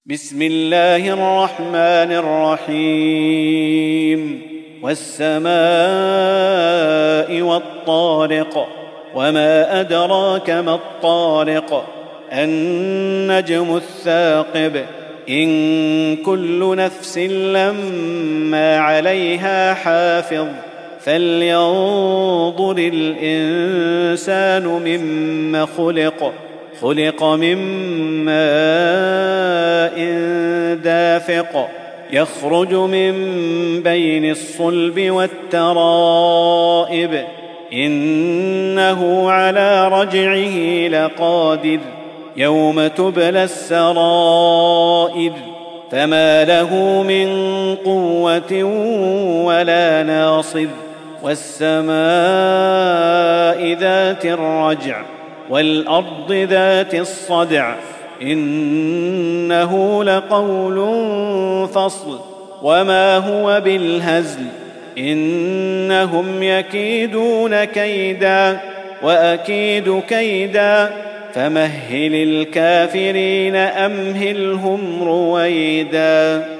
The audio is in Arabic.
بسم الله الرحمن الرحيم والسماء والطارق وما أدراك ما الطارق النجم الثاقب إن كل نفس لما عليها حافظ فلينظر الإنسان مما خلق من ماء دافق يخرج من بين الصلب والترائب إنه على رجعه لقادر يوم تبلى السرائر فما له من قوة ولا ناصر والسماء ذات الرجع والأرض ذات الصدع إنه لقول فصل وما هو بالهزل إنهم يكيدون كيدا وأكيد كيدا فمهل الكافرين أمهلهم رويدا.